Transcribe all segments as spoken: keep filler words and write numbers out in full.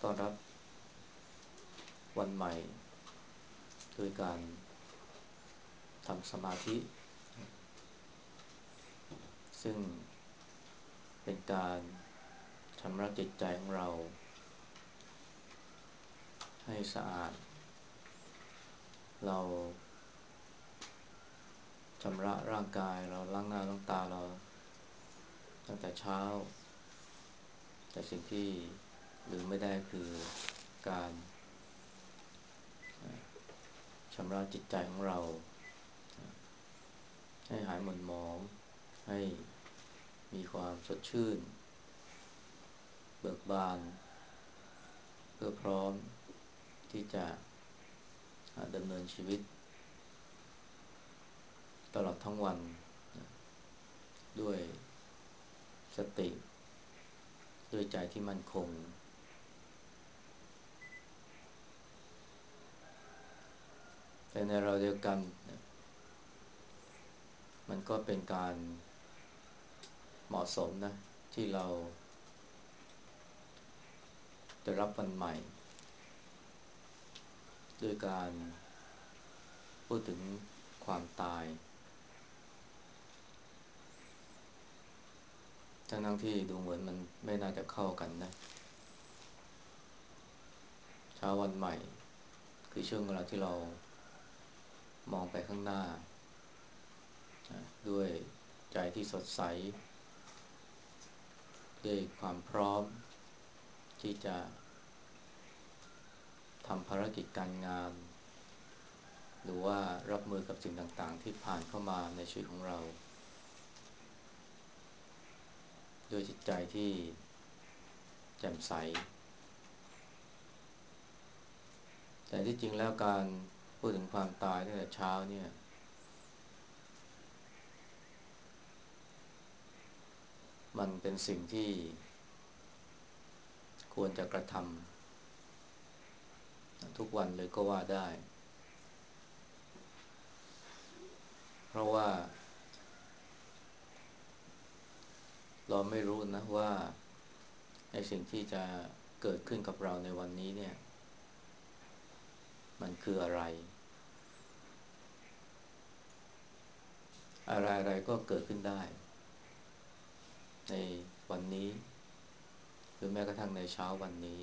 ต้อนรับวันใหม่โดยการทำสมาธิซึ่งเป็นการชำระจิตใจของเราให้สะอาดเราชำระร่างกายเราล้างหน้าล้างตาเราตั้งแต่เช้าแต่สิ่งที่ลืมไม่ได้คือการชำระจิตใจของเราให้หายหม่นหมองให้มีความสดชื่นเบิกบานเพื่อพร้อมที่จะดำเนินชีวิตตลอดทั้งวันด้วยสติด้วยใจที่มั่นคงแต่ในเราเดียวกันมันก็เป็นการเหมาะสมนะที่เราจะรับวันใหม่ด้วยการพูดถึงความตายทั้งๆที่ดูเหมือนมันไม่น่าจะเข้ากันนะเช้าวันใหม่คือช่วงเวลาที่เรามองไปข้างหน้าด้วยใจที่สดใสด้วยความพร้อมที่จะทำภารกิจการงานหรือว่ารับมือกับสิ่งต่างๆที่ผ่านเข้ามาในชีวิตของเราด้วยจิตใจที่แจ่มใสแต่ที่จริงแล้วการพูดถึงความตายตั้งแต่เช้าเนี่ยมันเป็นสิ่งที่ควรจะกระทำทุกวันเลยก็ว่าได้เพราะว่าเราไม่รู้นะว่าไอ้สิ่งที่จะเกิดขึ้นกับเราในวันนี้เนี่ยมันคืออะไรอะไรๆก็เกิดขึ้นได้ในวันนี้หรือแม้กระทั่งในเช้าวันนี้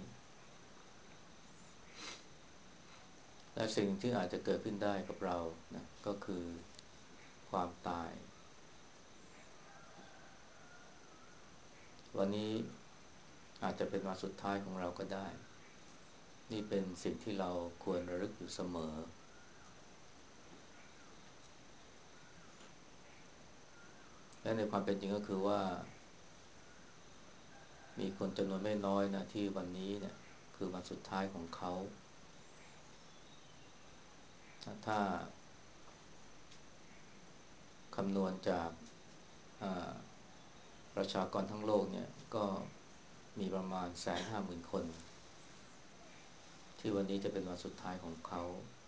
และสิ่งที่อาจจะเกิดขึ้นได้กับเรานะก็คือความตายวันนี้อาจจะเป็นวันสุดท้ายของเราก็ได้นี่เป็นสิ่งที่เราควรระลึกอยู่เสมอและในความเป็นจริงก็คือว่ามีคนจำนวนไม่น้อยนะที่วันนี้เนี่ยคือวันสุดท้ายของเขาถ้าคำนวณจากประชากรทั้งโลกเนี่ยก็มีประมาณแสนห้าหมื่นคนที่วันนี้จะเป็นวันสุดท้ายของเขา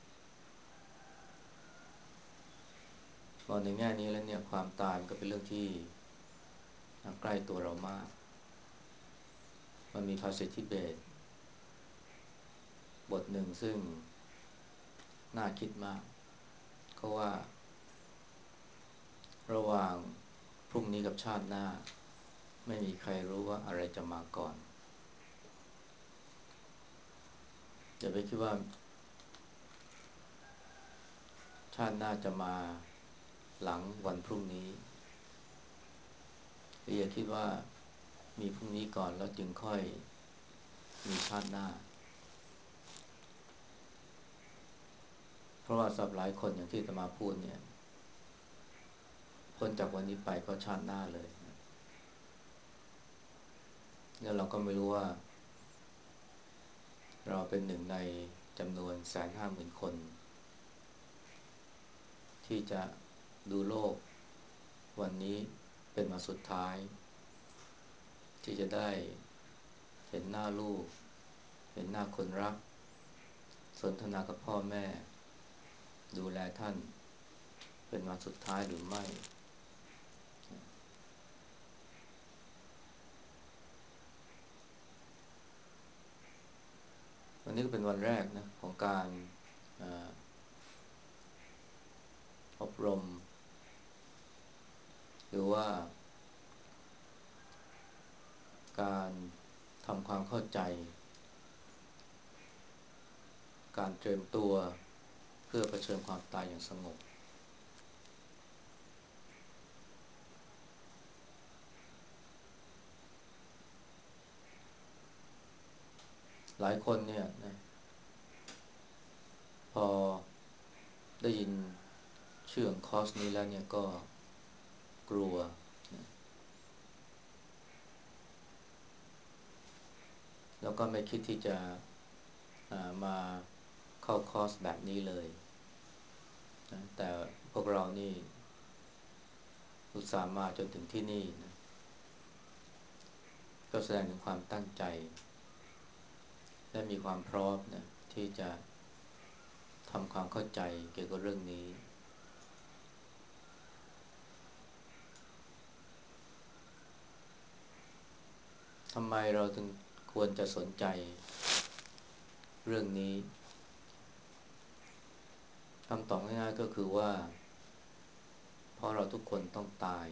มองในแง่นี้แล้วเนี่ยความตายมันก็เป็นเรื่องที่ใกล้ตัวเรามากมันมีภาษิตทิเบตบทหนึ่งซึ่งน่าคิดมากเขาว่าระหว่างพรุ่งนี้กับชาติหน้าไม่มีใครรู้ว่าอะไรจะมาก่อนอย่าไปคิดว่าชาติหน้าจะมาหลังวันพรุ่งนี้หรืออย่าคิดว่ามีพรุ่งนี้ก่อนแล้วจึงค่อยมีชาติหน้าเพราะว่าสำหรับหลายคนอย่างที่อาตมาพูดเนี่ยพ้นจากวันนี้ไปก็ชาติหน้าเลยแล้วเราก็ไม่รู้ว่าเราเป็นหนึ่งในจำนวนแสนห้าหมื่นคนที่จะดูโลกวันนี้เป็นวันสุดท้ายที่จะได้เห็นหน้าลูกเห็นหน้าคนรักสนทนากับพ่อแม่ดูแลท่านเป็นวันสุดท้ายหรือไม่วันนี้ก็เป็นวันแรกนะของการอบรมหรือว่าการทำความเข้าใจการเตรียมตัวเพื่อเผชิญความตายอย่างสงบหลายคนเนี่ยนะพอได้ยินชื่อของคอร์สนี้แล้วเนี่ยก็กลัวนะแล้วก็ไม่คิดที่จะมาเข้าคอร์สแบบนี้เลยนะแต่พวกเรานี่อุตส่าห์มาจนถึงที่นี่นะก็แสดงถึงความตั้งใจและมีความพร้อมนะที่จะทำความเข้าใจเกี่ยวกับเรื่องนี้ทำไมเราถึงควรจะสนใจเรื่องนี้คำตอบง่ายๆก็คือว่าเพราะเราทุกคนต้องตาย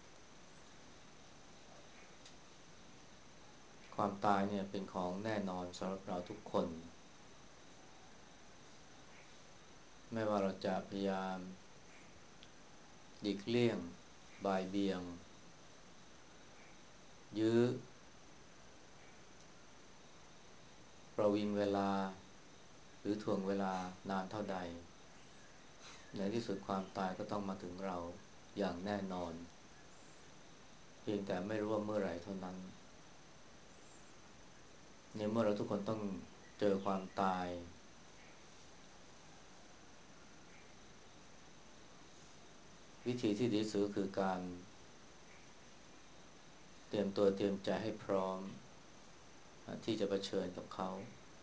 ความตายเนี่ยเป็นของแน่นอนสำหรับเราทุกคนไม่ว่าเราจะพยายามหลีกเลี่ยงบ่ายเบี่ยงยื้อประวิงเวลาหรือถ่วงเวลานานเท่าใดในที่สุดความตายก็ต้องมาถึงเราอย่างแน่นอนเพียงแต่ไม่รู้ว่าเมื่อไหร่เท่านั้นในเมื่อเราทุกคนต้องเจอความตายวิธีที่ดีที่สุดคือการเตรียมตัวเตรียมใจให้พร้อมที่จะเผชิญกับเขา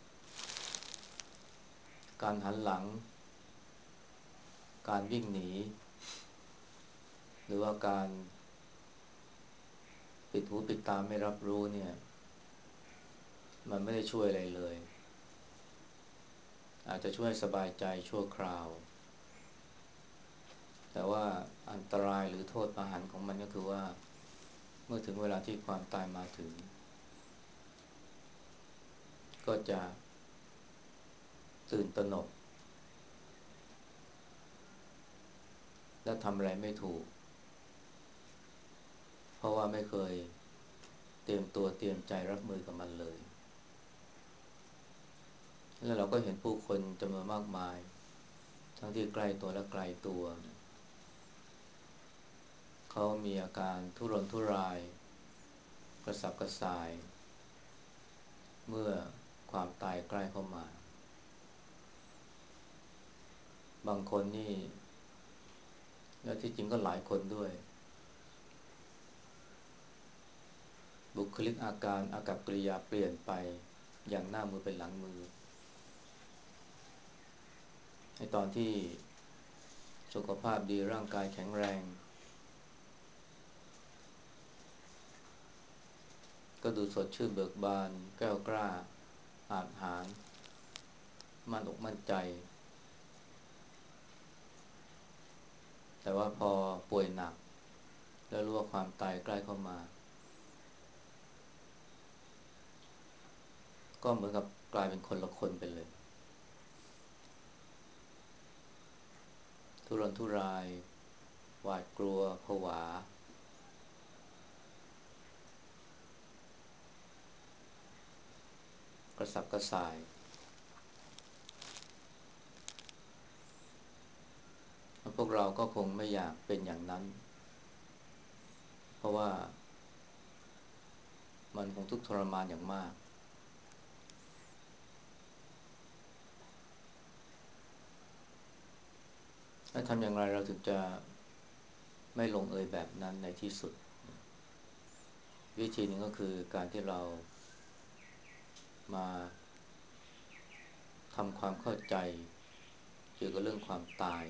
การหันหลังการวิ่งหนีหรือว่าการปิดหูปิดตาไม่รับรู้เนี่ยมันไม่ได้ช่วยอะไรเลยอาจจะช่วยสบายใจชั่วคราวแต่ว่าอันตรายหรือโทษมหันต์ของมันก็คือว่าเมื่อถึงเวลาที่ความตายมาถึงก็จะตื่นตระหนกและทำอะไรไม่ถูกเพราะว่าไม่เคยเตรียมตัวเตรียมใจรับมือกับมันเลยแล้วเราก็เห็นผู้คนจำนวนมากมายทั้งที่ใกล้ตัวและไกลตัวเขามีอาการทุรนทุรายกระสับกระส่ายเมื่อความตายใกล้เข้ามาบางคนนี่และที่จริงก็หลายคนด้วยบุคลิกอาการอากัปกิริยาเปลี่ยนไปอย่างหน้ามือเป็นหลังมือในตอนที่สุขภาพดีร่างกายแข็งแรงก็ดูสดชื่นเบิกบานแก้วกล้าอาจหาญมั่นอกมั่นใจแต่ว่าพอป่วยหนักแล้วรู้ว่าความตายใกล้เข้ามาก็เหมือนกับกลายเป็นคนละคนไปเลยทุรนทุรายหวาดกลัวผวากระสับกระส่ายพวกเราก็คงไม่อยากเป็นอย่างนั้นเพราะว่ามันคงทุกข์ทรมานอย่างมากแล้วทำอย่างไรเราถึงจะไม่ลงเอยแบบนั้นในที่สุดวิธีหนึ่งก็คือการที่เรามาทำความเข้าใจเกี่ยวกับเรื่องความตาย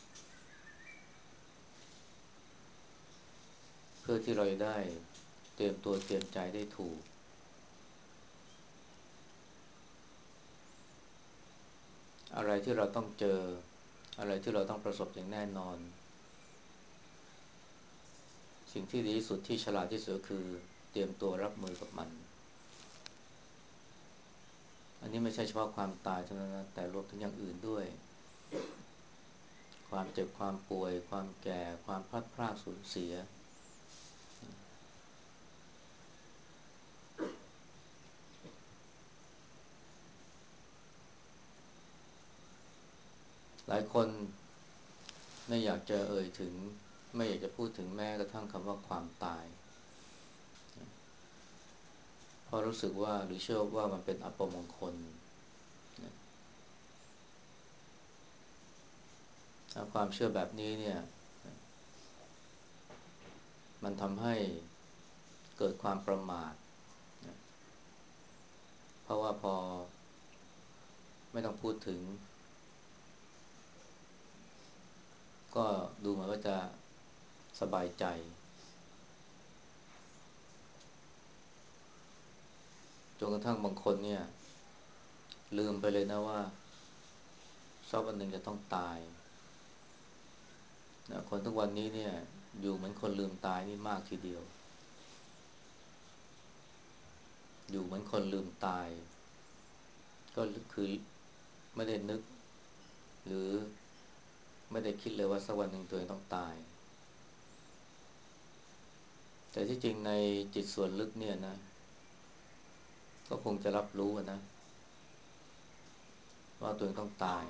เพื่อที่เราจะได้เตรียมตัวเตรียมใจได้ถูกอะไรที่เราต้องเจออะไรที่เราต้องประสบอย่างแน่นอนสิ่งที่ดีที่สุดที่ฉลาดที่สุดคือเตรียมตัวรับมือกับมันอันนี้ไม่ใช่เฉพาะความตายเท่านั้นนะแต่รวมถึงอย่างอื่นด้วยความเจ็บความป่วยความแก่ความพลัดพรากสูญเสียหลายคนไม่อยากจะเอ่ยถึงไม่อยากจะพูดถึงแม้กระทั่งคำว่าความตายเพราะรู้สึกว่าหรือเชื่อว่ามันเป็นอัปมงคลความเชื่อแบบนี้เนี่ยมันทำให้เกิดความประมาทเพราะว่าพอไม่ต้องพูดถึงก็ดูเหมือนว่าจะสบายใจจนกระทั่งบางคนเนี่ยลืมไปเลยนะว่าสักวันหนึ่งจะต้องตายนะคนทุกวันนี้เนี่ยอยู่เหมือนคนลืมตายนี่มากทีเดียวอยู่เหมือนคนลืมตายก็คือไม่ได้นึกหรือไม่ได้คิดเลยว่าสักวันหนึ่งตัวเองต้องตายแต่ที่จริงในจิตส่วนลึกเนี่ยนะก็คงจะรับรู้นะว่าตัวเองต้องตาย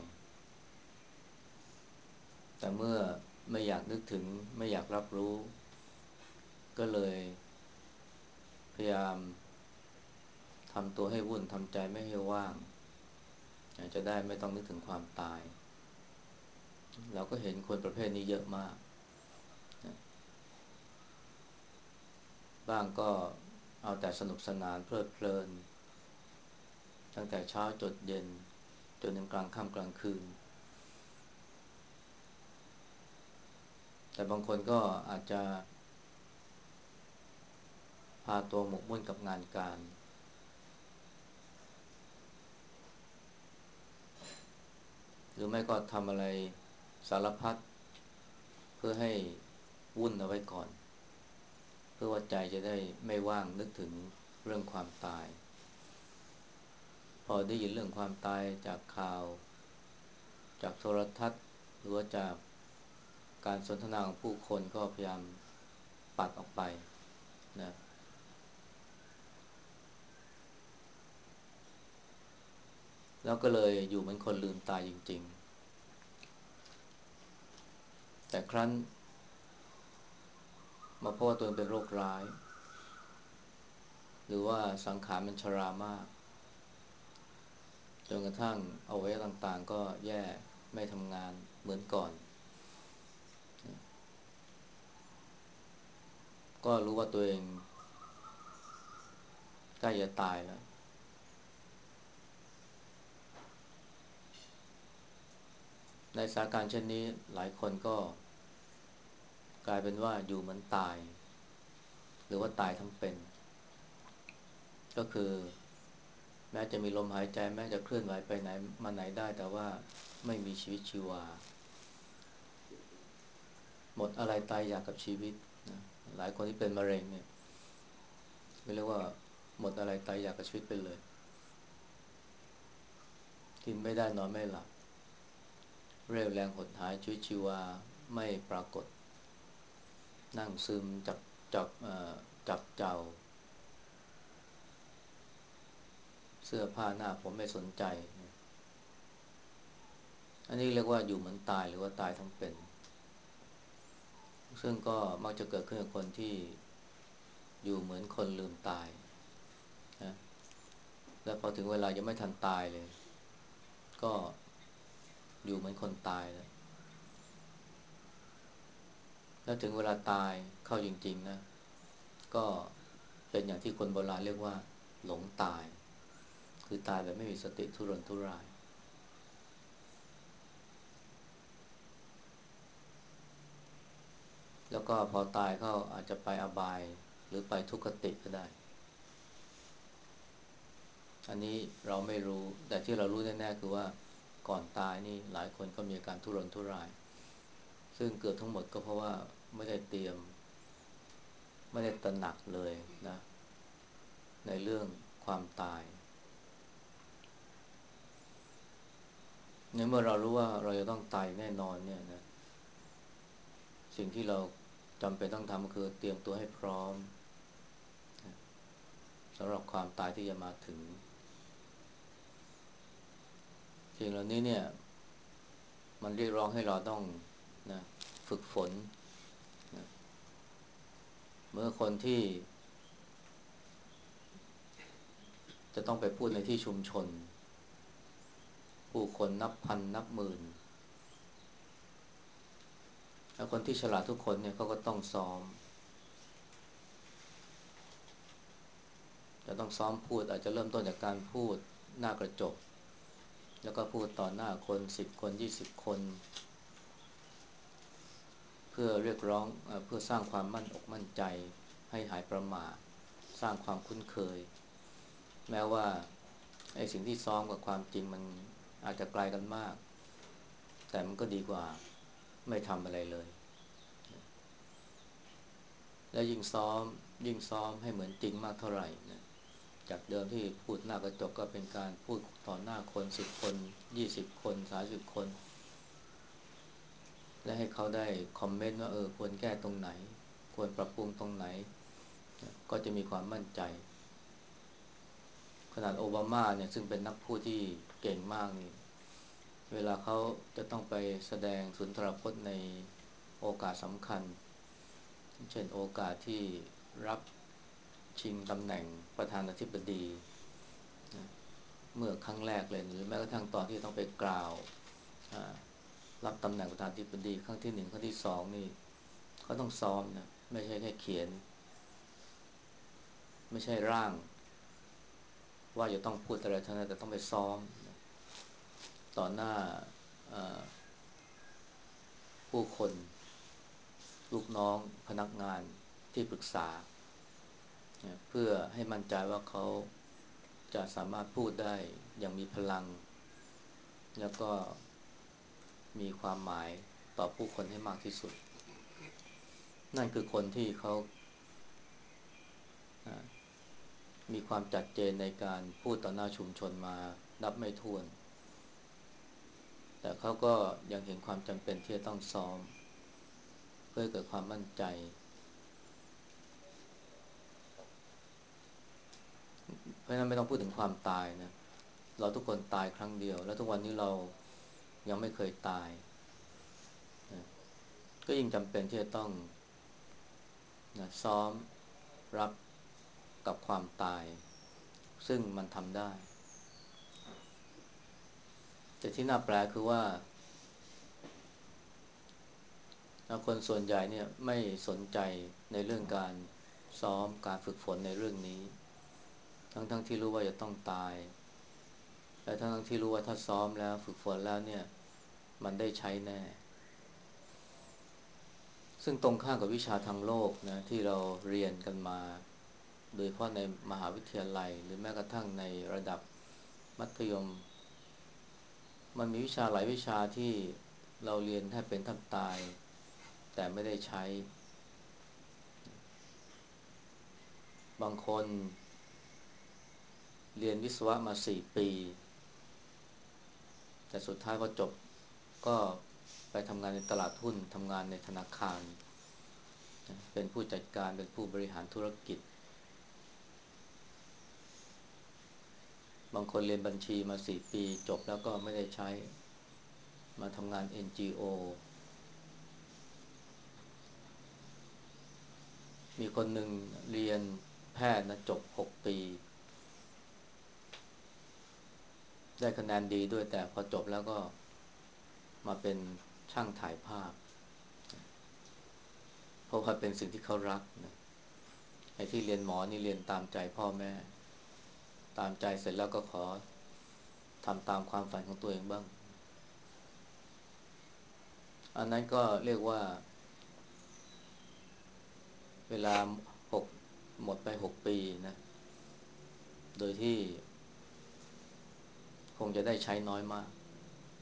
แต่เมื่อไม่อยากนึกถึงไม่อยากรับรู้ก็เลยพยายามทำตัวให้วุ่นทำใจไม่ให้ว่างจะได้ไม่ต้องนึกถึงความตายเราก็เห็นคนประเภทนี้เยอะมากบ้างก็เอาแต่สนุกสนานเพลิดเพลินตั้งแต่เช้าจดเย็นจนถึงกลางค่ำกลางคืนแต่บางคนก็อาจจะพาตัวหมกมุ่นกับงานการหรือไม่ก็ทำอะไรสารพัดเพื่อให้วุ่นเอาไว้ก่อนเพื่อว่าใจจะได้ไม่ว่างนึกถึงเรื่องความตายพอได้ยินเรื่องความตายจากข่าวจากโทรทัศน์หรือว่าจากการสนทนาของผู้คนก็พยายามปัดออกไปนะแล้วก็เลยอยู่เหมือนคนลืมตายจริงๆแต่ครั้นมาพบว่าตัวเองเป็นโรคร้ายหรือว่าสังขารมันชรามากจนกระทั่งอวัยวะต่างๆก็แย่ไม่ทำงานเหมือนก่อนก็รู้ว่าตัวเองใกล้จะตายแล้วในสถานการณ์เช่นนี้หลายคนก็กลายเป็นว่าอยู่เหมือนตายหรือว่าตายทั้งเป็นก็คือแม้จะมีลมหายใจแม้จะเคลื่อนไหวไปไหนมาไหนได้แต่ว่าไม่มีชีวิตชีวาหมดอะไรตายอยากกับชีวิตนะหลายคนที่เป็นมะเร็งเนี่ยเรียกว่าหมดอะไรตายอยากกับชีวิตไปเลยกินไม่ได้นอนไม่หลับเรี่ยวแรงหดหายชีวิตชีวาไม่ปรากฏนั่งซึมจับจับเอ่อจับเจ้าเสื้อผ้าหน้าผมไม่สนใจอันนี้เรียกว่าอยู่เหมือนตายหรือว่าตายทั้งเป็นซึ่งก็มักจะเกิดขึ้นกับคนที่อยู่เหมือนคนลืมตายนะแล้วพอถึงเวลายังไม่ทันตายเลยก็อยู่เหมือนคนตายแล้วแล้วถึงเวลาตายเข้าจริงๆนะก็เป็นอย่างที่คนโบราณเรียกว่าหลงตายคือตายแบบไม่มีสติทุรนทุรายแล้วก็พอตายเขาอาจจะไปอบายหรือไปทุกขติก็ได้อันนี้เราไม่รู้แต่ที่เรารู้แน่ๆคือว่าก่อนตายนี่หลายคนก็มีอาการทุรนทุรายซึ่งเกือบทั้งหมดก็เพราะว่าไม่ได้เตรียมไม่ได้ตระหนักเลยนะในเรื่องความตายในเมื่อเรารู้ว่าเราจะต้องตายแน่นอนเนี่ยนะสิ่งที่เราจำเป็นต้องทำก็คือเตรียมตัวให้พร้อมสำหรับความตายที่จะมาถึงสิ่งเหล่านี้เนี่ยมันเรียกร้องให้เราต้องนะฝึกฝนนะเมื่อคนที่จะต้องไปพูดในที่ชุมชนผู้คนนับพันนับหมื่นแล้วคนที่ฉลาดทุกคนเนี่ยเขาก็ต้องซ้อมจะต้องซ้อมพูดอาจจะเริ่มต้นจากการพูดหน้ากระจกแล้วก็พูดต่อหน้าคนสิบคนยี่สิบคนเพื่อเรียกร้องเอ่อเพื่อสร้างความมั่นอกมั่นใจให้หายประหม่าสร้างความคุ้นเคยแม้ว่าไอ้สิ่งที่ซ้อมกับความจริงมันอาจจะไกลกันมากแต่มันก็ดีกว่าไม่ทำอะไรเลยและยิ่งซ้อมยิ่งซ้อมให้เหมือนจริงมากเท่าไหร่นะจากเดิมที่พูดหน้ากระจกก็เป็นการพูดต่อหน้าคนสิบคนยี่สิบคนสามสิบคนและให้เขาได้คอมเมนต์ว่าเออควรแก้ตรงไหนควรปรับปรุงตรงไหนก็จะมีความมั่นใจขนาดโอบามาเนี่ยซึ่งเป็นนักพูดที่เก่งมากนี่เวลาเขาจะต้องไปแสดงสุนทรพจน์ในโอกาสสำคัญเช่นโอกาสที่รับชิงตำแหน่งประธานาธิบดีเมื่อครั้งแรกเลยหรือแม้กระทั่งตอนที่ต้องไปกล่าวรับตำแหน่งประธานาธิบดีครั้งที่หนึ่งครั้งที่สองนี่เขาต้องซ้อมนะไม่ใช่แค่เขียนไม่ใช่ร่างว่าจะต้องพูดอะไรเท่านั้นแต่ต้องไปซ้อมต่อหน้าผู้คนลูกน้องพนักงานที่ปรึกษาเพื่อให้มั่นใจว่าเขาจะสามารถพูดได้อย่างมีพลังแล้วก็มีความหมายต่อผู้คนให้มากที่สุดนั่นคือคนที่เขามีความจัดเจนในการพูดต่อหน้าชุมชนมานับไม่ถ้วนแต่เขาก็ยังเห็นความจำเป็นที่จะต้องซ้อมเพื่อเกิดความมั่นใจเพราะฉะนั้นไม่ต้องพูดถึงความตายนะเราทุกคนตายครั้งเดียวแล้วทุกวันนี้เรายังไม่เคยตายนะก็ยิ่งจำเป็นที่จะต้องนะซ้อมรับกับความตายซึ่งมันทำได้แต่ที่น่าแปลกคือว่าคนส่วนใหญ่เนี่ยไม่สนใจในเรื่องการซ้อมการฝึกฝนในเรื่องนี้ทั้งๆ ทที่รู้ว่าจะต้องตายและทั้งๆที่รู้ว่าถ้าซ้อมแล้วฝึกฝนแล้วเนี่ยมันได้ใช้แน่ซึ่งตรงข้ามกับวิชาทางโลกนะที่เราเรียนกันมาโดยเฉพาะในมหาวิทยาลัยหรือแม้กระทั่งในระดับมัธยมมันมีวิชาหลายวิชาที่เราเรียนแทบเป็นแทบตายแต่ไม่ได้ใช้บางคนเรียนวิศวะมาสี่ปีแต่สุดท้ายพอจบก็ไปทำงานในตลาดหุ้นทำงานในธนาคารเป็นผู้จัดการเป็นผู้บริหารธุรกิจบางคนเรียนบัญชีมาสี่ปีจบแล้วก็ไม่ได้ใช้มาทำงาน เอ็น จี โอ มีคนหนึ่งเรียนแพทย์นะจบหกปีได้คะแนนดีด้วยแต่พอจบแล้วก็มาเป็นช่างถ่ายภาพเพราะว่าเป็นสิ่งที่เขารักนะไอ้ที่เรียนหมอนี่เรียนตามใจพ่อแม่ตามใจเสร็จแล้วก็ขอทำตามความฝันของตัวเองบ้างอันนั้นก็เรียกว่าเวลาหกหมดไปหกปีนะโดยที่คงจะได้ใช้น้อยมาก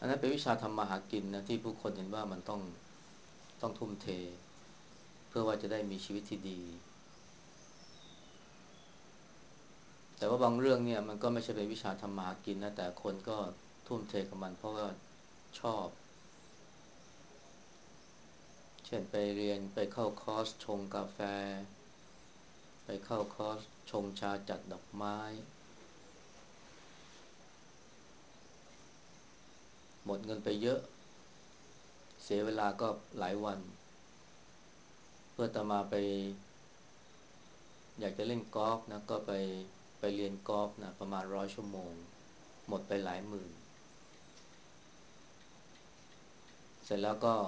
อันนั้นเป็นวิชาทำมาหากินนะที่ผู้คนเห็นว่ามันต้องต้องทุ่มเทเพื่อว่าจะได้มีชีวิตที่ดีแต่ว่าบางเรื่องเนี่ยมันก็ไม่ใช่เป็นวิชาทำมาหากินนะแต่คนก็ทุ่มเทกับมันเพราะว่าชอบเช่นไปเรียนไปเข้าคอร์สชงกาแฟไปเข้าคอร์สชงชาจัดดอกไม้หมดเงินไปเยอะเสียเวลาก็หลายวันเพื่อจะมาไปอยากจะเล่นกอล์ฟนะก็ไปไปเรียนกอล์ฟนะประมาณร้อยชั่วโมงหมดไปหลายหมื่นเสร็จแล้วก็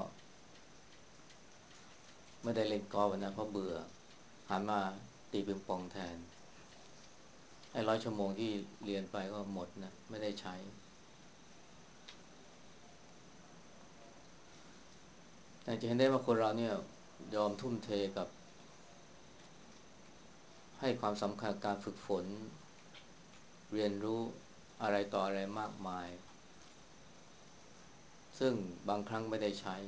ไม่ได้เล่นกอล์ฟนะเพราะเบื่อหันมาตีปิงปองแทนไอ้ร้อยชั่วโมงที่เรียนไปก็หมดนะไม่ได้ใช้แต่จะเห็นได้ว่าคนเราเนี่ยยอมทุ่มเทกับให้ความสำคัญการฝึกฝนเรียนรู้อะไรต่ออะไรมากมายซึ่งบางครั้งไม่ได้ใช้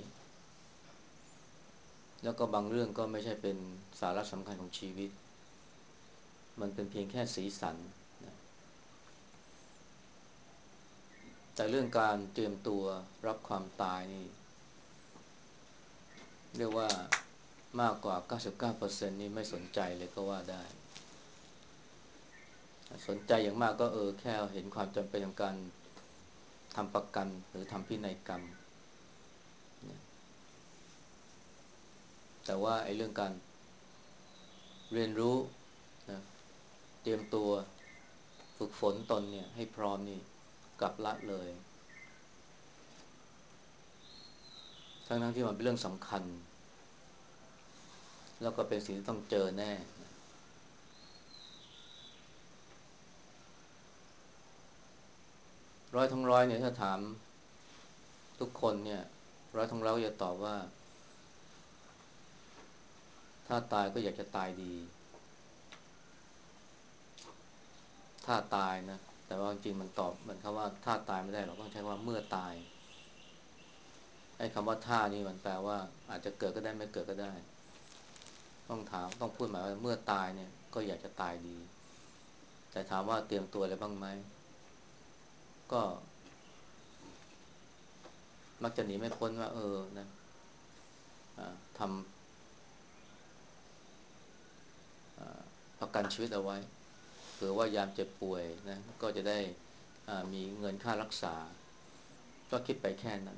แล้วก็บางเรื่องก็ไม่ใช่เป็นสาระสำคัญของชีวิตมันเป็นเพียงแค่สีสันนะแต่เรื่องการเตรียมตัวรับความตายนี่เรียกว่ามากกว่า เก้าสิบเก้าเปอร์เซ็นต์ นต์นี่ไม่สนใจเลยก็ว่าได้สนใจอย่างมากก็เออแค่เห็นความจำเป็นของการทำประกันหรือทำพินัยกรรมนะแต่ว่าไอ้เรื่องการเรียนรู้นะเตรียมตัวฝึกฝนตนเนี่ยให้พร้อมนี่กลับละเลยทั้งทั้งที่มันเป็นเรื่องสำคัญแล้วก็เป็นสิ่งที่ต้องเจอแน่ร้อยทั้งร้อยเนี่ยถ้าถามทุกคนเนี่ยร้อยทั้งร้อยจะตอบว่าถ้าตายก็อยากจะตายดีถ้าตายนะแต่ว่าจริงๆมันตอบเหมือนคำว่าถ้าตายไม่ได้หรอกต้องใช้ว่าเมื่อตายไอ้คำว่าถ้านี่มันแปลว่าอาจจะเกิดก็ได้ไม่เกิดก็ได้ต้องถามต้องพูดหมายว่าเมื่อตายเนี่ยก็อยากจะตายดีแต่ถามว่าเตรียมตัวอะไรบ้างไหมก็มักจะหนีไม่พ้นว่าเออนะทำประกันชีวิตเอาไว้เผื่อว่ายามเจ็บป่วยนะก็จะได้มีเงินค่ารักษาก็คิดไปแค่นั้น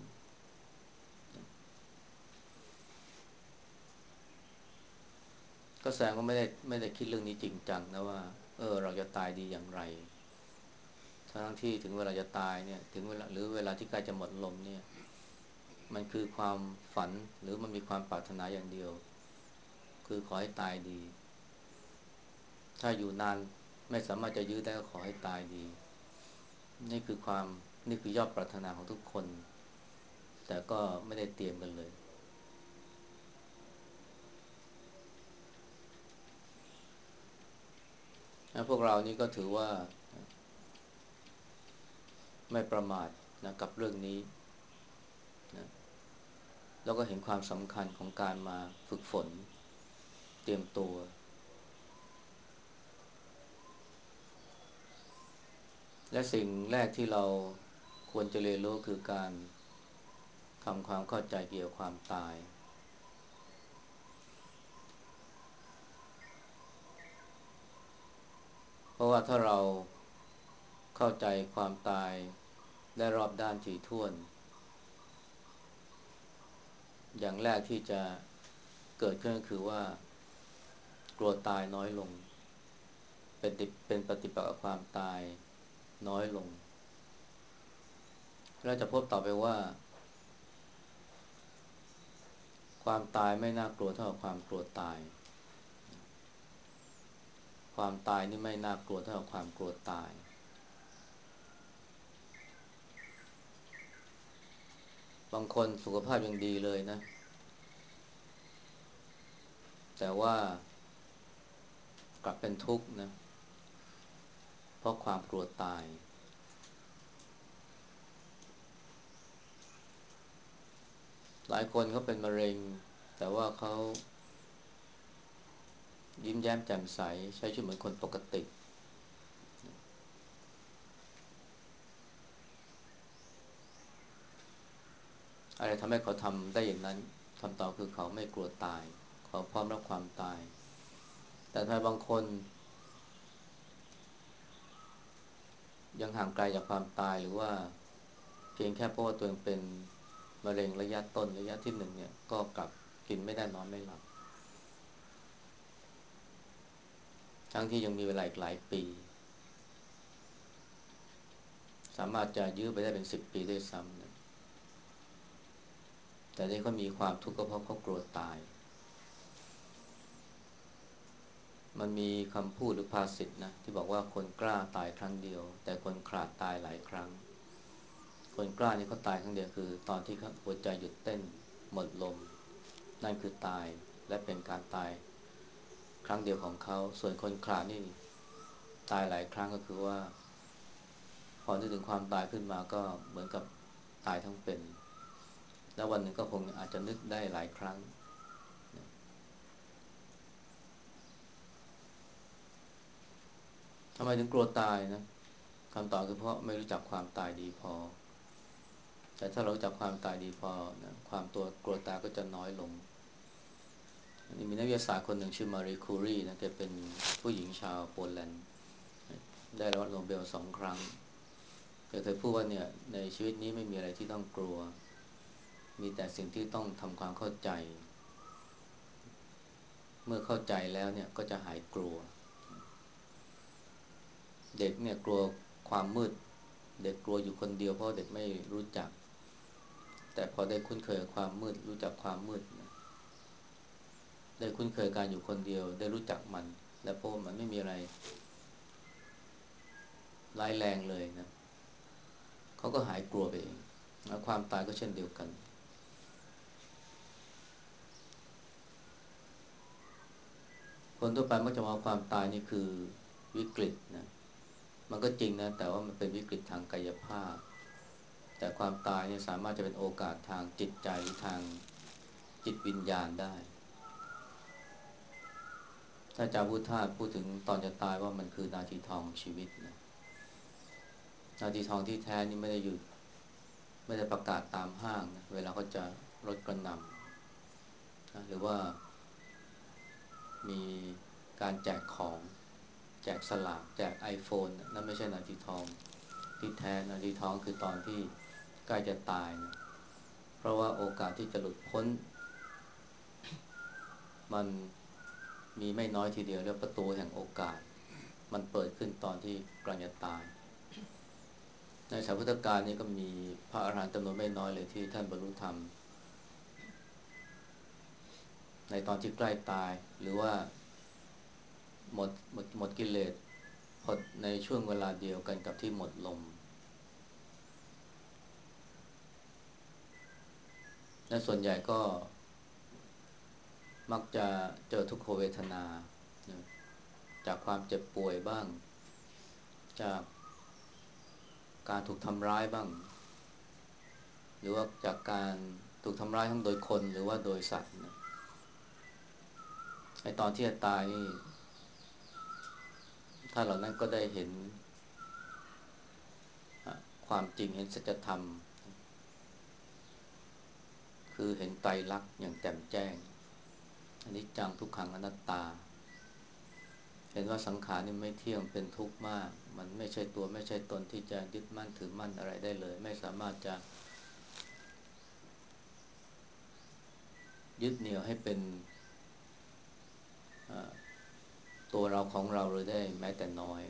ก็แสดงว่าไม่ได้ไม่ได้คิดเรื่องนี้จริงจังนะว่าเออเราจะตายดีอย่างไรทั้งที่ถึงเวลาจะตายเนี่ยถึงเวลาหรือเวลาที่ใกล้จะหมดลมเนี่ยมันคือความฝันหรือมันมีความปรารถนาอย่างเดียวคือขอให้ตายดีถ้าอยู่นานไม่สามารถจะยื้อได้ก็ขอให้ตายดีนี่คือความนี่คือยอดปรารถนาของทุกคนแต่ก็ไม่ได้เตรียมกันเลยพวกเรานี่ก็ถือว่าไม่ประมาทนะกับเรื่องนี้นะแล้วก็เห็นความสำคัญของการมาฝึกฝนเตรียมตัวและสิ่งแรกที่เราควรจะเรียนรู้คือการทำความเข้าใจเกี่ยวกับความตายเพราะว่าถ้าเราเข้าใจความตายได้รอบด้านถี่ถ้วนอย่างแรกที่จะเกิดขึ้นก็คือว่ากลัวตายน้อยลงเป็นติเป็นปฏิปักษ์กับความตายน้อยลงเราจะพบต่อไปว่าความตายไม่น่ากลัวเท่ากับความกลัวตายความตายนี่ไม่น่ากลัวเท่ากับความกลัวตายบางคนสุขภาพยังดีเลยนะแต่ว่ากลับเป็นทุกข์นะเพราะความกลัวตายหลายคนเขาเป็นมะเร็งแต่ว่าเขายิ้มแย้มแจ่มใสใช้ชีวิตเหมือนคนปกติอะไรทำให้เขาทำได้อย่างนั้นคำตอบคือเขาไม่กลัวตายเขาพร้อมรับความตายแต่ทำไมบางคนยังห่างไกลจากความตายหรือว่าเพียงแค่เพราะว่าตัวเองเป็นมะเร็งระยะต้นระยะที่หนึ่งเนี่ยก็กลับกินไม่ได้นอนไม่หลับทั้งที่ยังมีเวลาอีกหลายปีสามารถจะยื้อไปได้เป็นสิบปีด้วยซ้ำนะแต่ที่เขามีความทุกข์ก็เพราะเขากลัวตายมันมีคำพูดหรือภาษิตนะที่บอกว่าคนกล้าตายครั้งเดียวแต่คนขลาดตายหลายครั้งคนกล้านี่เขาตายครั้งเดียวคือตอนที่หัวใจหยุดเต้นหมดลมนั่นคือตายและเป็นการตายครั้งเดียวของเขาส่วนคนขลาดนี่ตายหลายครั้งก็คือว่าพอนึกถึงความตายขึ้นมาก็เหมือนกับตายทั้งเป็นแล้ววันหนึ่งก็คงอาจจะนึกได้หลายครั้งทำไมถึงกลัวตายนะคำตอบคือเพราะไม่รู้จักความตายดีพอแต่ถ้าเรารู้จักความตายดีพอนะความตัวกลัวตายก็จะน้อยลงนี่มีนักวิทยาศาสตร์คนหนึ่งชื่อมารีคูรีนะแกเป็นผู้หญิงชาวโปแลนด์ได้รางวัลโนเบลสองครั้งแกเคยพูดว่าเนี่ยในชีวิตนี้ไม่มีอะไรที่ต้องกลัวมีแต่สิ่งที่ต้องทำความเข้าใจเมื่อเข้าใจแล้วเนี่ยก็จะหายกลัวเด็กเนี่ยกลัวความมืดเด็กกลัวอยู่คนเดียวเพราะเด็กไม่รู้จักแต่พอได้คุ้นเคยกับความมืดรู้จักความมืดได้คุ้นเคยการอยู่คนเดียวได้รู้จักมันและพบว่ามันไม่มีอะไรร้ายแรงเลยนะเขาก็หายกลัวไปเองแล้วความตายก็เช่นเดียวกันคนทั่วไปมักจะมองความตายนี่คือวิกฤตนะมันก็จริงนะแต่ว่ามันเป็นวิกฤตทางกายภาพแต่ความตายเนี่ยสามารถจะเป็นโอกาสทางจิตใจหรือทางจิตวิญญาณได้ถ้าจาพุทธาพูดถึงตอนจะตายว่ามันคือนาทีทองของชีวิตนะนาทีทองที่แท้นี่ไม่ได้อยู่ไม่ได้ประกาศตามห้างนะเวลาเขาจะลดกระหน่ำนะหรือว่ามีการแจกของแจกสลากแจก iPhone นะนั่นไม่ใช่นาทีทองที่แท้นาทีทองคือตอนที่ใกล้จะตายนะเพราะว่าโอกาสที่จะหลุดพ้นมันมีไม่น้อยทีเดียวแล้วประตูแห่งโอกาสมันเปิดขึ้นตอนที่กำลังจะตายในสายพุทธกาลนี่ก็มีพระอรหันต์จำนวนไม่น้อยเลยที่ท่านบรรลุธรรมในตอนที่ใกล้ตายหรือว่าหมดหมดหมดกิเลสพอในช่วงเวลาเดียวกันกับที่หมดลมและส่วนใหญ่ก็มักจะเจอทุกขเวทนาจากความเจ็บป่วยบ้างจากการถูกทำร้ายบ้างหรือว่าจากการถูกทำร้ายทั้งโดยคนหรือว่าโดยสัตว์นะไอตอนที่จะตายนี่ถ้าเหล่านั้นก็ได้เห็นความจริงเห็นสัจธรรมคือเห็นไตรลักษณ์อย่างแจ่มแจ้งอนิจจังทุกขังอนัตตาเห็นว่าสังขารนี่ไม่เที่ยงเป็นทุกข์มากมันไม่ใช่ตัวไม่ใช่ตนที่จะยึดมั่นถือมั่นอะไรได้เลยไม่สามารถจะยึดเหนี่ยวให้เป็นตัวเราของเราเลยได้แม้แต่น้อย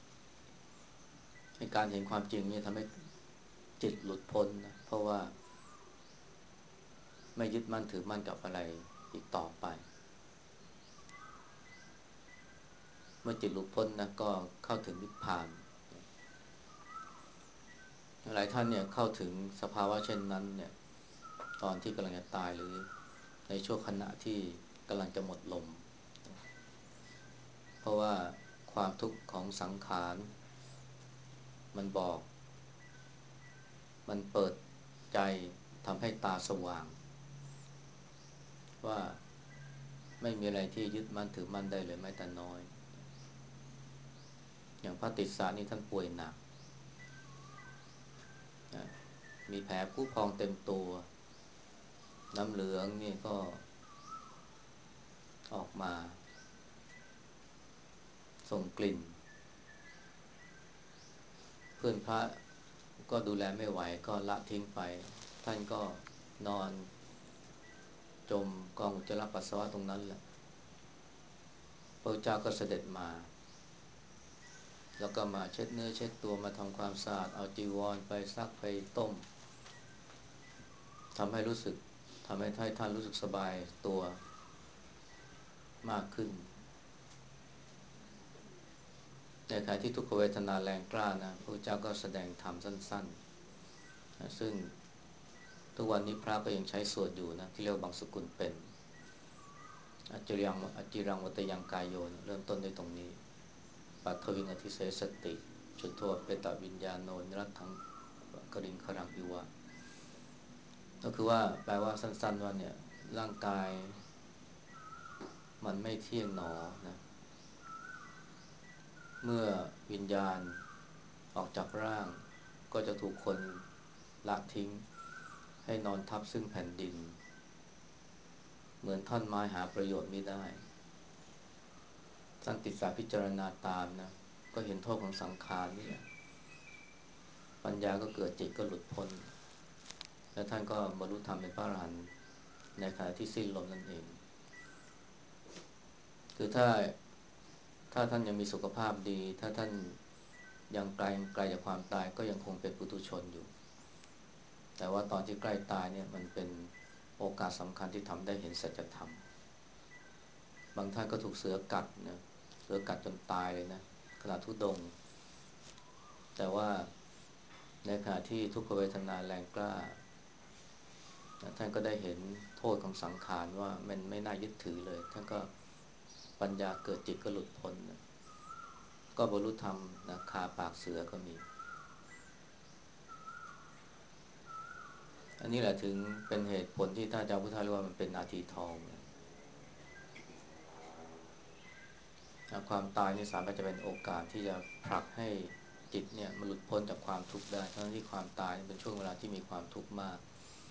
ในการเห็นความจริงนี่ทำให้จิตหลุดพ้นนะเพราะว่าไม่ยึดมั่นถือมั่นกับอะไรอีกต่อไปเมื่อจิตหลุดพ้นนะก็เข้าถึงนิพพานหลายท่านเนี่ยเข้าถึงสภาวะเช่นนั้นเนี่ยตอนที่กำลังจะตายหรือในช่วงขณะที่กำลังจะหมดลมเพราะว่าความทุกข์ของสังขารมันบอกมันเปิดใจทำให้ตาสว่างว่าไม่มีอะไรที่ยึดมั่นถือมั่นได้เลยแม้แต่น้อยอย่างพระติสสะนี่ท่านป่วยหนักนะมีแผลผุพองเต็มตัวน้ำเหลืองนี่ก็ออกมาส่งกลิ่นเพื่อนพระก็ดูแลไม่ไหวก็ละทิ้งไปท่านก็นอนจมกองอุจจาระปัสสาวะตรงนั้นแหละพระเจ้าก็เสด็จมาแล้วก็มาเช็ดเนื้อเช็ดตัวมาทำความสะอาดเอาจีวรไปซักไปต้มทำให้รู้สึกทำให้ท่านรู้สึกสบายตัวมากขึ้นในขณะที่ทุกขเวทนาแรงกล้านะพระเจ้าก็แสดงธรรมสั้นๆนะซึ่งทุกวันนี้พระก็ยังใช้สวดอยู่นะที่เรียกว่าบางสกุลเป็นอจิรังอจิรังวัตยังกายโยเริ่มต้นด้วยตรงนี้ปัทวิงอธิเสสติจุดโทเปตวิญญาโนนิรัตถังกริงขรังอิวะก็คือว่าแปลว่าสั้นๆว่าเนี่ยร่างกายมันไม่เที่ยงหนอนะเมื่อวิญญาณออกจากร่างก็จะถูกคนละทิ้งให้นอนทับซึ่งแผ่นดินเหมือนท่อนไม้หาประโยชน์ไม่ได้ท่านติดสาพิจารณาตามนะก็เห็นโทษของสังขารนี่ปัญญาก็เกิดจิตก็หลุดพ้นและท่านก็บรรลุธรรมเป็นพระอรหันต์ในขณะที่สิ้นลมนั่นเองคือถ้าถ้าท่านยังมีสุขภาพดีถ้าท่านยังไกลไกลจากความตายก็ยังคงเป็นปุถุชนอยู่แต่ว่าตอนที่ใกล้ตายเนี่ยมันเป็นโอกาสสำคัญที่ทำได้เห็นสัจธรรมบางท่านก็ถูกเสือกัดนะเสือกัดจนตายเลยนะขณะทุดงแต่ว่าในขณะที่ทุกขเวทนาแรงกล้าท่านก็ได้เห็นโทษของสังขารว่ามันไม่น่ายึดถือเลยท่านก็ปัญญาเกิดจิตก็หลุดพ้นนะก็บรรลุธรรมนะคาปากเสือก็มีอันนี้แหละถึงเป็นเหตุผลที่ท่านอาจารย์พุทธาเรียกว่ามันเป็นนาทีทองนะความตายนี่สามารถจะเป็นโอกาสที่จะผลักให้จิตเนี่ยมันหลุดพ้นจากความทุกข์ได้ทั้งที่ความตายเป็นช่วงเวลาที่มีความทุกข์มาก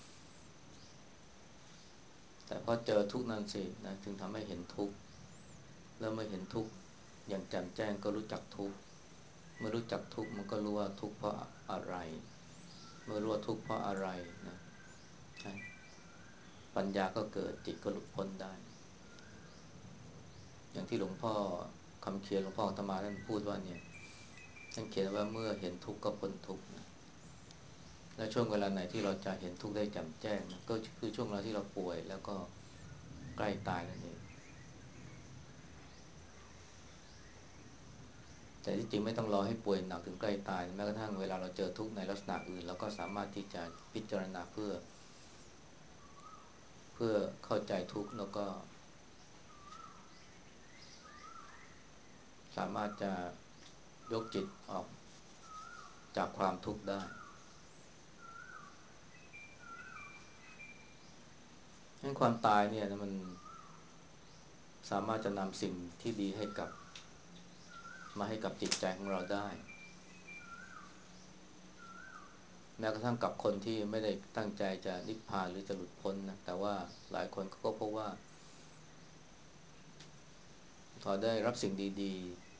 แต่พอเจอทุกข์นั้นสินะถึงทำให้เห็นทุกข์แล้วเมื่อเห็นทุกข์อย่างแจ่มแจ้งก็รู้จักทุกข์เมื่อรู้จักทุกข์มันก็รู้ว่าทุกข์เพราะอะไรเมื่อรู้ว่าทุกข์เพราะอะไรนะปัญญาก็เกิดจิตก็หลุดพ้นได้อย่างที่หลวงพ่อคำเขียนหลวงพ่ออาตมาท่านพูดว่าเนี่ยท่านเขียนว่าเมื่อเห็นทุกข์ก็พ้นทุกข์นะและช่วงเวลาไหนที่เราจะเห็นทุกข์ได้แจ่มแจ้งนะก็คือช่วงเวลาที่เราป่วยแล้วก็ใกล้ตายนั่นเองแต่ที่จริงไม่ต้องรอให้ป่วยหนักถึงใกล้ตายแม้กระทั่งเวลาเราเจอทุกข์ในลักษณะอื่นเราก็สามารถที่จะพิจารณาเพื่อเพื่อเข้าใจทุกข์แล้วก็สามารถจะยกจิตออกจากความทุกข์ได้ดังนั้นความตายเนี่ยนะมันสามารถจะนำสิ่งที่ดีให้กับมาให้กับจิตใจของเราได้แม้กระทั่งกับคนที่ไม่ได้ตั้งใจจะนิพพานหรือจะหลุดพ้นนะแต่ว่าหลายคนเขาก็พบว่าเขาได้รับสิ่งดี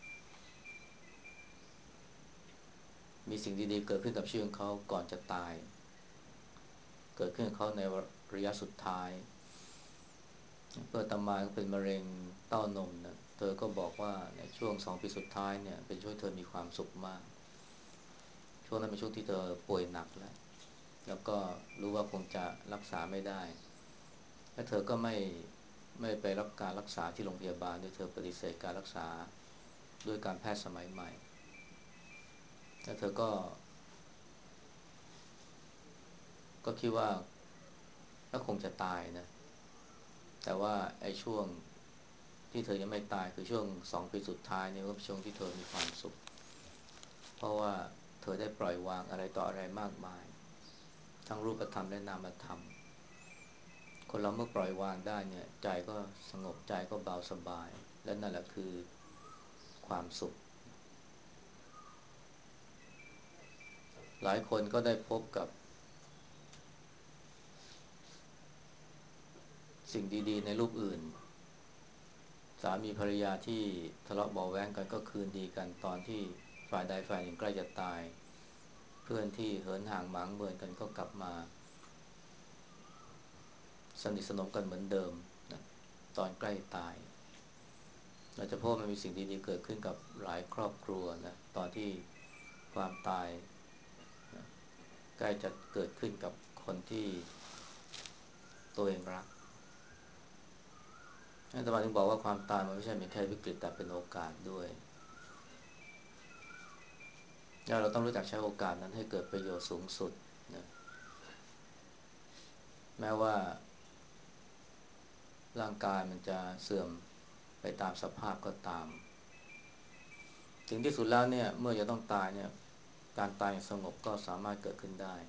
ๆมีสิ่งดีๆเกิดขึ้นกับชีวิตของเขาก่อนจะตายเกิดขึ้นกับเขาในระยะสุดท้ายเพื่อตามาก็เป็นมะเร็งเต้านมนะเธอก็บอกว่าในช่วงสองปีสุดท้ายเนี่ยเป็นช่วงเธอมีความสุขมากช่วงนั้นเป็นช่วงที่เธอป่วยหนักแล้วแล้วก็รู้ว่าคงจะรักษาไม่ได้และเธอก็ไม่ไม่ไปรับการรักษาที่โรงพยาบาลด้วยเธอปฏิเสธการรักษาด้วยการแพทย์สมัยใหม่แล้วเธอก็ก็คิดว่าก็คงจะตายนะแต่ว่าไอ้ช่วงที่เธอยังไม่ตายคือช่วงสองปีสุดท้ายเนี่ยก็เป็นช่วงที่เธอมีความสุขเพราะว่าเธอได้ปล่อยวางอะไรต่ออะไรมากมายทั้งรูปธรรมและนามธรรมคนเราเมื่อปล่อยวางได้เนี่ยใจก็สงบใจก็เบาสบายและนั่นแหละคือความสุขหลายคนก็ได้พบกับสิ่งดีๆในรูปอื่นสามีภรรยาที่ทะเลาะเบาะแว้งกันก็คืนดีกันตอนที่ฝ่ายใดฝ่ายหนึ่งใกล้จะตายเพื่อนที่เหินห่างหมางเมินกันก็กลับมาสนิทสนมกันเหมือนเดิมนะตอนใกล้ตายเราจะพบว่ามันมีสิ่งดีๆเกิดขึ้นกับหลายครอบครัวนะตอนที่ความตายนะใกล้จะเกิดขึ้นกับคนที่ตัวเองรักอาตมาถึงบอกว่าความตายมันไม่ใช่เป็นแค่วิกฤตแต่เป็นโอกาสด้วยแล้วเราต้องรู้จักใช้โอกาสนั้นให้เกิดประโยชน์สูงสุดนะแม้ว่าร่างกายมันจะเสื่อมไปตามสภาพก็ตามถึงที่สุดแล้วเนี่ยเมื่อจะต้องตายเนี่ยการตายสงบก็สามารถเกิดขึ้นได้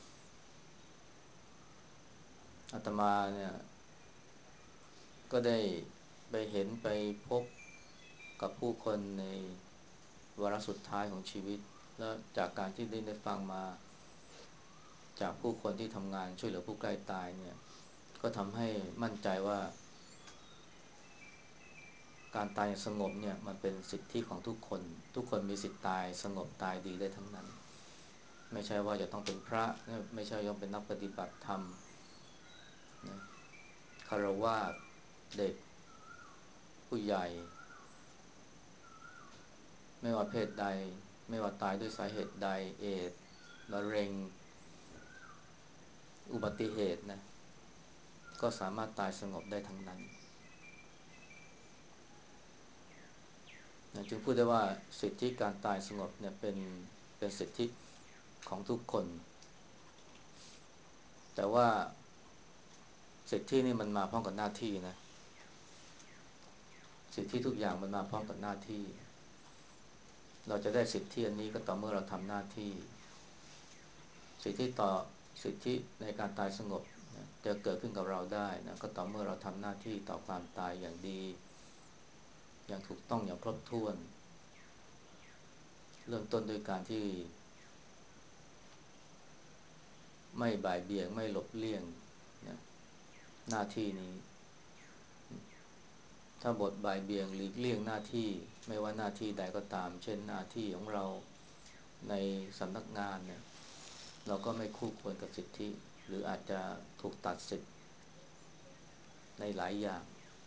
อาตมาเนี่ยก็ได้ไปเห็นไปพบกับผู้คนในวาระสุดท้ายของชีวิตแล้วจากการที่ได้ได้ฟังมาจากผู้คนที่ทำงานช่วยเหลือผู้ใกล้ตายเนี่ยก็ทำให้มั่นใจว่าการตายอย่างสงบเนี่ยมันเป็นสิทธิของทุกคนทุกคนมีสิทธิตายสงบตายดีได้ทั้งนั้นไม่ใช่ว่าจะต้องเป็นพระไม่ใช่ต้องเป็นนักปฏิบัติธรรมนะฆราวาสเด็กผู้ใหญ่ไม่ว่าเพศใดไม่ว่าตายด้วยสาเหตุใดเอดส์มะเร็งอุบัติเหตุนะก็สามารถตายสงบได้ทั้งนั้นนะจึงพูดได้ว่าสิทธิการตายสงบเนี่ยเป็นเป็นสิทธิของทุกคนแต่ว่าสิทธินี่มันมาพร้อมกับหน้าที่นะสิทธิทุกอย่างมันมาพร้อมกับหน้าที่เราจะได้สิทธิอันนี้ก็ต่อเมื่อเราทำหน้าที่สิทธิต่อสิทธิในการตายสงบนะจะเกิดขึ้นกับเราได้นะก็ต่อเมื่อเราทำหน้าที่ต่อความตายอย่างดีอย่างถูกต้องอย่างครบถ้วนเริ่มต้นด้วยการที่ไม่บ่ายเบี่ยงไม่หลบเลี่ยงนะหน้าที่นี้ถ้าบทบ่ายเบี่ยงหลีกเลี่ยงหน้าที่ไม่ว่าหน้าที่ใดก็ตามเช่นหน้าที่ของเราในสำนักงานเนี่ยเราก็ไม่คู่ควรกับสิทธิหรืออาจจะถูกตัดสิทธิ์ในหลายอย่าง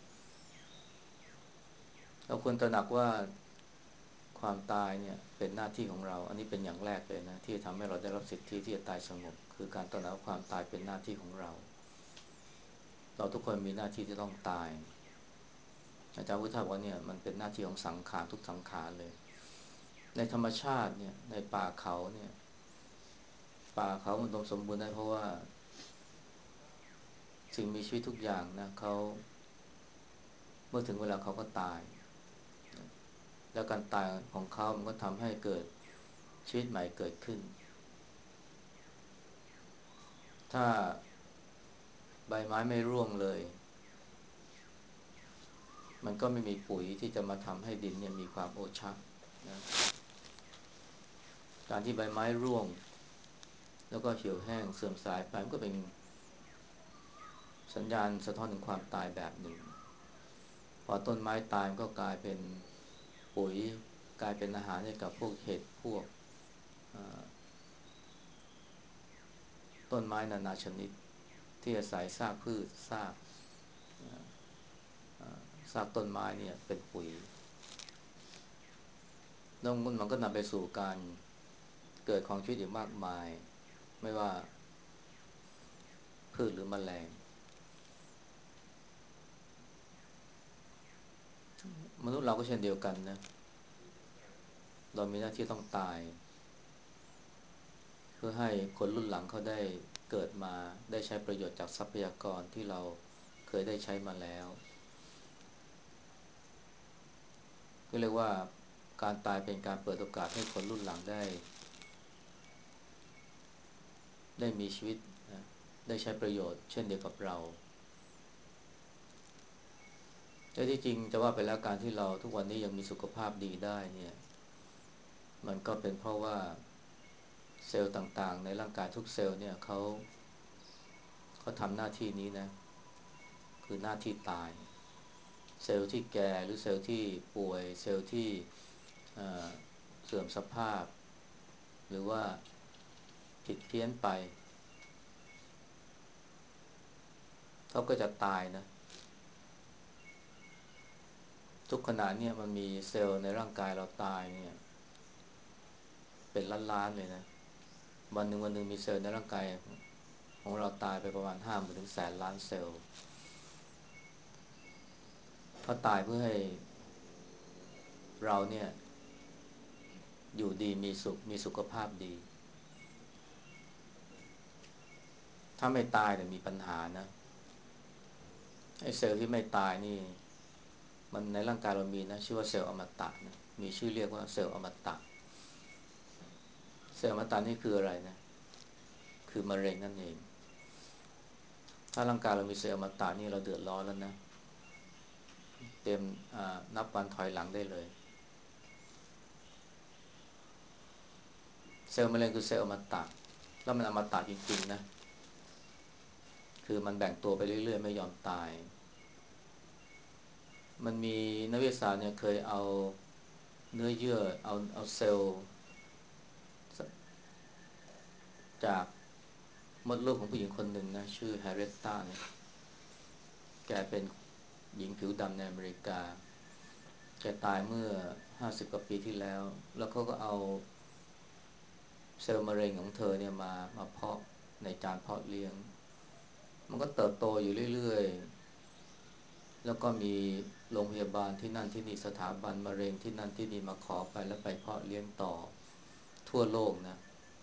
เราควรตระหนักว่าความตายเนี่ยเป็นหน้าที่ของเราอันนี้เป็นอย่างแรกเลยนะที่ทำให้เราได้รับสิทธิที่จะตายสงบคือการตระหนักว่าความตายเป็นหน้าที่ของเราเราทุกคนมีหน้าที่ที่ต้องตายอาจารย์พุทธาบอกว่าเนี่ยมันเป็นหน้าที่ของสังขารทุกสังขารเลยในธรรมชาติเนี่ยในป่าเขาเนี่ยป่าเขามันอุดมสมบูรณ์ได้เพราะว่าสิ่งมีชีวิตทุกอย่างนะเขาเมื่อถึงเวลาเขาก็ตายแล้วการตายของเขามันก็ทำให้เกิดชีวิตใหม่เกิดขึ้นถ้าใบไม้ไม่ร่วงเลยมันก็ไม่มีปุ๋ยที่จะมาทำให้ดินเนี่ยมีความโอชะนะการที่ใบไม้ร่วงแล้วก็เหี่ยวแห้งเสื่อมสลายไปมันก็เป็นสัญญาณสะท้อนถึงความตายแบบหนึ่งพอต้นไม้ตายมันก็กลายเป็นปุ๋ยกลายเป็นอาหารให้กับพวกเห็ดพวกต้นไม้นานาชนิดที่อาศัยซากพืชซากซากต้นไม้เนี่ยเป็นปุ๋ยแล้วมันก็นำไปสู่การเกิดของชีวิตอีกมากมายไม่ว่าพืชหรือแมลงมนุษย์เราก็เช่นเดียวกันนะเรามีหน้าที่ต้องตายเพื่อให้คนรุ่นหลังเขาได้เกิดมาได้ใช้ประโยชน์จากทรัพยากรที่เราเคยได้ใช้มาแล้วก็เรียกว่าการตายเป็นการเปิดโอกาสให้คนรุ่นหลังได้ได้มีชีวิตนะได้ใช้ประโยชน์เช่นเดียวกับเราแต่ที่จริงจะว่าไปแล้วการที่เราทุกวันนี้ยังมีสุขภาพดีได้เนี่ยมันก็เป็นเพราะว่าเซลล์ต่างๆในร่างกายทุกเซลล์เนี่ยเขาเขาทำหน้าที่นี้นะคือหน้าที่ตายเซลล์ที่แก่หรือเซลล์ที่ป่วยเซลล์ที่เอ่อเสื่อมสภาพหรือว่าผิดเพี้ยนไปเขาก็จะตายนะทุกขณะเนี่ยมันมีเซลล์ในร่างกายเราตายเนี่ยเป็นล้านๆเลยนะวันหนึ่งวันหนึ่งมีเซลล์ในร่างกายของเราตายไปประมาณห้าหมื่นถึงแสนล้านเซลล์เขาตายเพื่อให้เราเนี่ยอยู่ดีมีสุขมีสุขภาพดีถ้าไม่ตายเนี่ยมีปัญหานะไอ้เซลล์ที่ไม่ตายนี่มันในร่างกายเรามีนะชื่อว่าเซลล์อมตะนะมีชื่อเรียกว่าเซลล์อมตะเซลล์อมตะนี่คืออะไรนะคือมะเร็งนั่นเองถ้าร่างกายเรามีเซลล์อมตะนี่เราเดือดร้อนแล้วนะเตรียมนับวันถอยหลังได้เลยเซลล์มะเร็งคือเซลล์อมตะแล้วมันอมตะจริงๆนะคือมันแบ่งตัวไปเรื่อยๆไม่ยอมตายมันมีนักวิทยาศาสตร์เนี่ยเคยเอาเนื้อเยื่อเอาเอาเซลล์จากมดลูกของผู้หญิงคนหนึ่งนะชื่อแฮร์เรตตาเนี่ยแกเป็นหญิงผิวดำในอเมริกาแกตายเมื่อห้าสิบกว่าปีที่แล้วแล้วเขาก็เอาเซลล์มะเร็งของเธอเนี่ยมามาเพาะในจานเพาะเลี้ยงมันก็เติบโตอยู่เรื่อยๆแล้วก็มีโรงพยาบาลที่นั่นที่นี่สถาบันมะเร็งที่นั่นที่นี่มาขอไปแล้วไปเพาะเลี้ยงต่อทั่วโลกนะ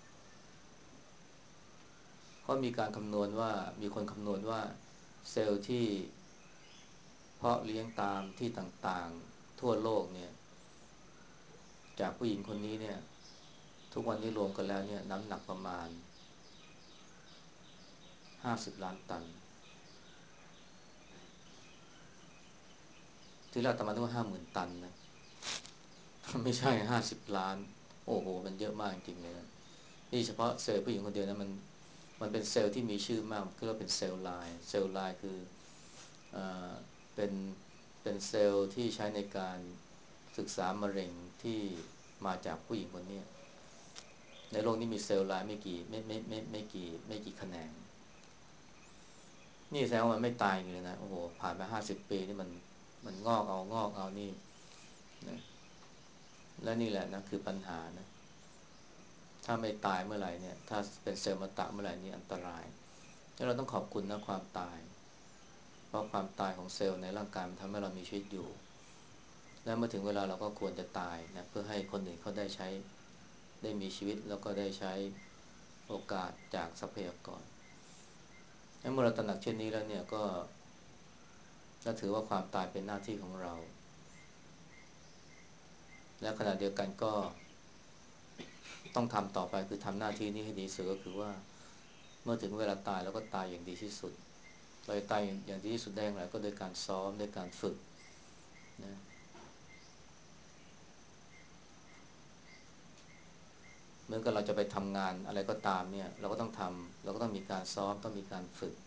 เขามีการคำนวณว่ามีคนคำนวณว่าเซลล์ที่เพาะเลี้ยงตามที่ต่างๆทั่วโลกเนี่ยจากผู้หญิงคนนี้เนี่ยทุกวันนี้รวมกันแล้วเนี่ยน้ำหนักประมาณห้าสิบล้านตันที่แรกตมานึกว่าห้าหมื่นตันนะไม่ใช่ห้าสิบล้านโอ้โหมันเยอะมากจริงๆเลยนะนี่เฉพาะเซลล์ผู้หญิงคนเดียวนะมันมันเป็นเซลล์ที่มีชื่อมากคือเราเป็นเซลล์ไลน์เซลล์ไลน์คือเอ่อเป็นเป็นเซลล์ที่ใช้ในการศึกษามะเร็งที่มาจากผู้หญิงคนนี้ในโลกนี้มีเซลล์ไลน์ไม่กี่ไม่ไม่ไม่ไม่กี่ไม่กี่แขนงนี่แสดงว่ามันไม่ตายอย่างเลยนะโอ้โหผ่านมาห้าสิบปีนี่มันมันงอกเอางอกเอานี่นะและนี่แหละนะคือปัญหานะถ้าไม่ตายเมื่อไหร่เนี่ยถ้าเป็นเซลล์มะตะเมื่อไหร่นี่อันตรายแล้วเราต้องขอบคุณนะความตายเพราะความตายของเซลล์ในร่างกายมันทำให้เรามีชีวิตอยู่และเมื่อถึงเวลาเราก็ควรจะตายนะเพื่อให้คนอื่นเขาได้ใช้ได้มีชีวิตแล้วก็ได้ใช้โอกาสจากทรัพยากรเมื่อเราตระหนักเช่นนี้แล้วเนี่ยก็ก็ถือว่าความตายเป็นหน้าที่ของเราและขณะเดียวกันก็ต้องทำต่อไปคือทำหน้าที่นี้ให้ดีที่สุดก็คือว่าเมื่อถึงเวลาตายแล้วก็ตายอย่างดีที่สุดเราจะตายอย่างดีที่สุดได้อย่างไรก็โดยการซ้อมด้วยการฝึกนะเหมือนกับเราจะไปทำงานอะไรก็ตามเนี่ยเราก็ต้องทำเราก็ต้องมีการซ้อมต้องมีการฝึก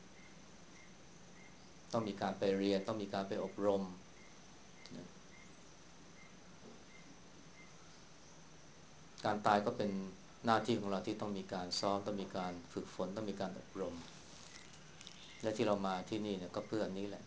ต้องมีการไปเรียนต้องมีการไปอบรมนะการตายก็เป็นหน้าที่ของเราที่ต้องมีการซ้อมต้องมีการฝึกฝนต้องมีการอบรมและที่เรามาที่นี่เนี่ยก็เพื่ออันนี้แหละ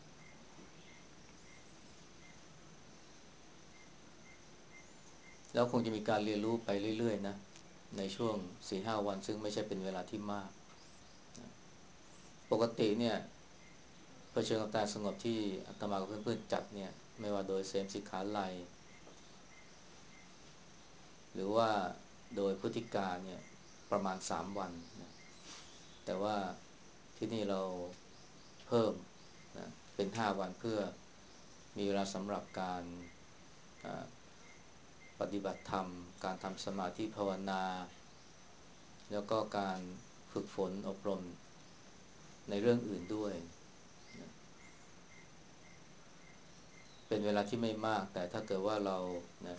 แล้วคงจะมีการเรียนรู้ไปเรื่อยๆนะในช่วงสี่ห้าวันซึ่งไม่ใช่เป็นเวลาที่มากปกติเนี่ยเผชิญกับการสงบที่อาตมากับเพื่อนๆจัดเนี่ยไม่ว่าโดยเสมสิกขาลัยหรือว่าโดยพฤติการเนี่ยประมาณสามวันนะแต่ว่าที่นี่เราเพิ่มนะเป็นห้าวันเพื่อมีเวลาสำหรับการปฏิบัติธรรมการทำสมาธิภาวนาแล้วก็การฝึกฝนอบรมในเรื่องอื่นด้วยเป็นเวลาที่ไม่มากแต่ถ้าเกิดว่าเรานะ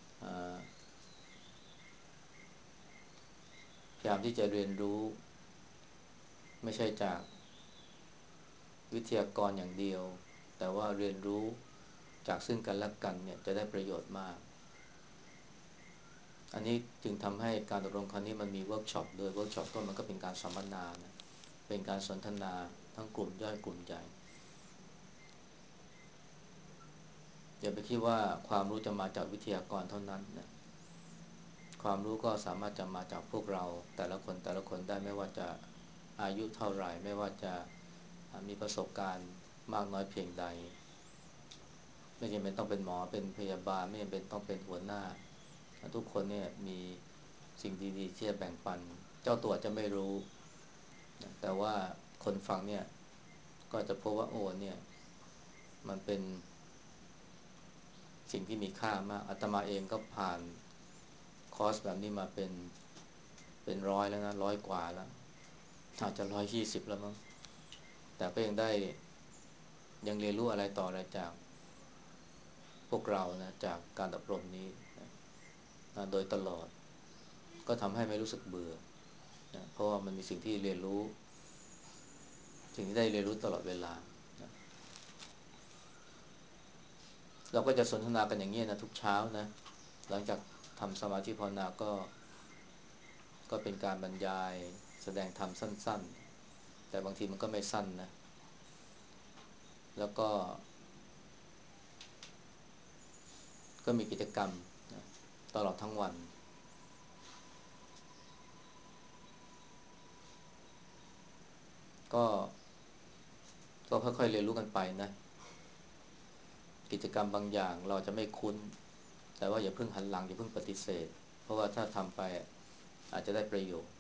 พยายามที่จะเรียนรู้ไม่ใช่จากวิทยากรอย่างเดียวแต่ว่าเรียนรู้จากซึ่งกันและกันเนี่ยจะได้ประโยชน์มากอันนี้จึงทำให้การอบรมครั้งนี้มันมีเวิร์กช็อปโดยเวิร์กช็อปก็มันก็เป็นการสัมมนานะเป็นการสนทนาทั้งกลุ่มย่อยกลุ่มใหญ่อย่าไปคิดว่าความรู้จะมาจากวิทยากรเท่านั้นนะความรู้ก็สามารถจะมาจากพวกเราแต่ละคนแต่ละคนได้ไม่ว่าจะอายุเท่าไหร่ไม่ว่าจะมีประสบการณ์มากน้อยเพียงใดไม่จำเป็นต้องเป็นหมอเป็นพยาบาลไม่จำเป็นต้องเป็นหัวหน้าทุกคนเนี่ยมีสิ่งดีๆที่จะแบ่งปันเจ้าตัวจะไม่รู้แต่ว่าคนฟังเนี่ยก็จะพบว่าโอ้เนี่ยมันเป็นสิ่งที่มีค่ามากอาตมาเองก็ผ่านคอร์สแบบนี้มาเป็นเป็นร้อยแล้วนะร้อยกว่าแล้วอาจจะร้อยยี่สิบแล้วมั้งแต่ก็ยังได้ยังเรียนรู้อะไรต่ออะไรจากพวกเรานะจากการอบรมนี้นะโดยตลอดก็ทำให้ไม่รู้สึกเบื่อนะเพราะว่ามันมีสิ่งที่เรียนรู้สิ่งที่ได้เรียนรู้ตลอดเวลานะเราก็จะสนทนากันอย่างนี้นะทุกเช้านะหลังจากทำสมาธิภาวนาก็ก็เป็นการบรรยายแสดงธรรมสั้นๆแต่บางทีมันก็ไม่สั้นนะแล้วก็ก็มีกิจกรรมนะตลอดทั้งวันก็ก็ค่อยๆเรียนรู้กันไปนะกิจกรรมบางอย่างเราจะไม่คุ้นแต่ว่าอย่าเพิ่งหันหลังอย่าเพิ่งปฏิเสธเพราะว่าถ้าทำไปอาจจะได้ประโยชน์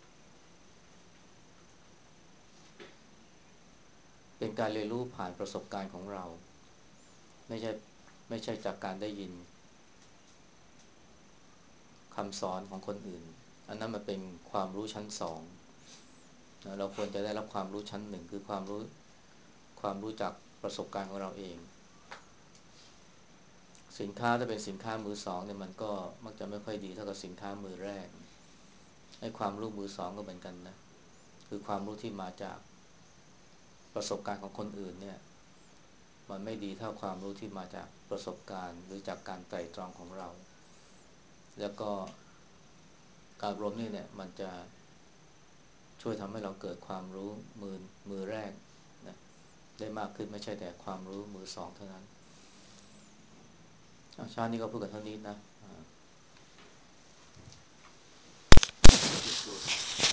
เป็นการเรียนรู้ผ่านประสบการณ์ของเราไม่ใช่ไม่ใช่จากการได้ยินคำสอนของคนอื่นอันนั้นมันเป็นความรู้ชั้นสองเราควรจะได้รับความรู้ชั้นหนึ่งคือความรู้ความรู้จากประสบการณ์ของเราเองสินค้าถ้าเป็นสินค้ามือสองเนี่ยมันก็มักจะไม่ค่อยดีเท่ากับสินค้ามือแรกไอ้ความรู้มือสองก็เหมือนกันนะคือความรู้ที่มาจากประสบการณ์ของคนอื่นเนี่ยมันไม่ดีเท่าความรู้ที่มาจากประสบการณ์หรือจากการไตร่ตรองของเราแล้วก็การอบรมนี่เนี่ยมันจะช่วยทำให้เราเกิดความรู้มือมือแรกนะได้มากขึ้นไม่ใช่แต่ความรู้มือสองเท่านั้นชาตินี้ก็พูดกันเท่านี้นะ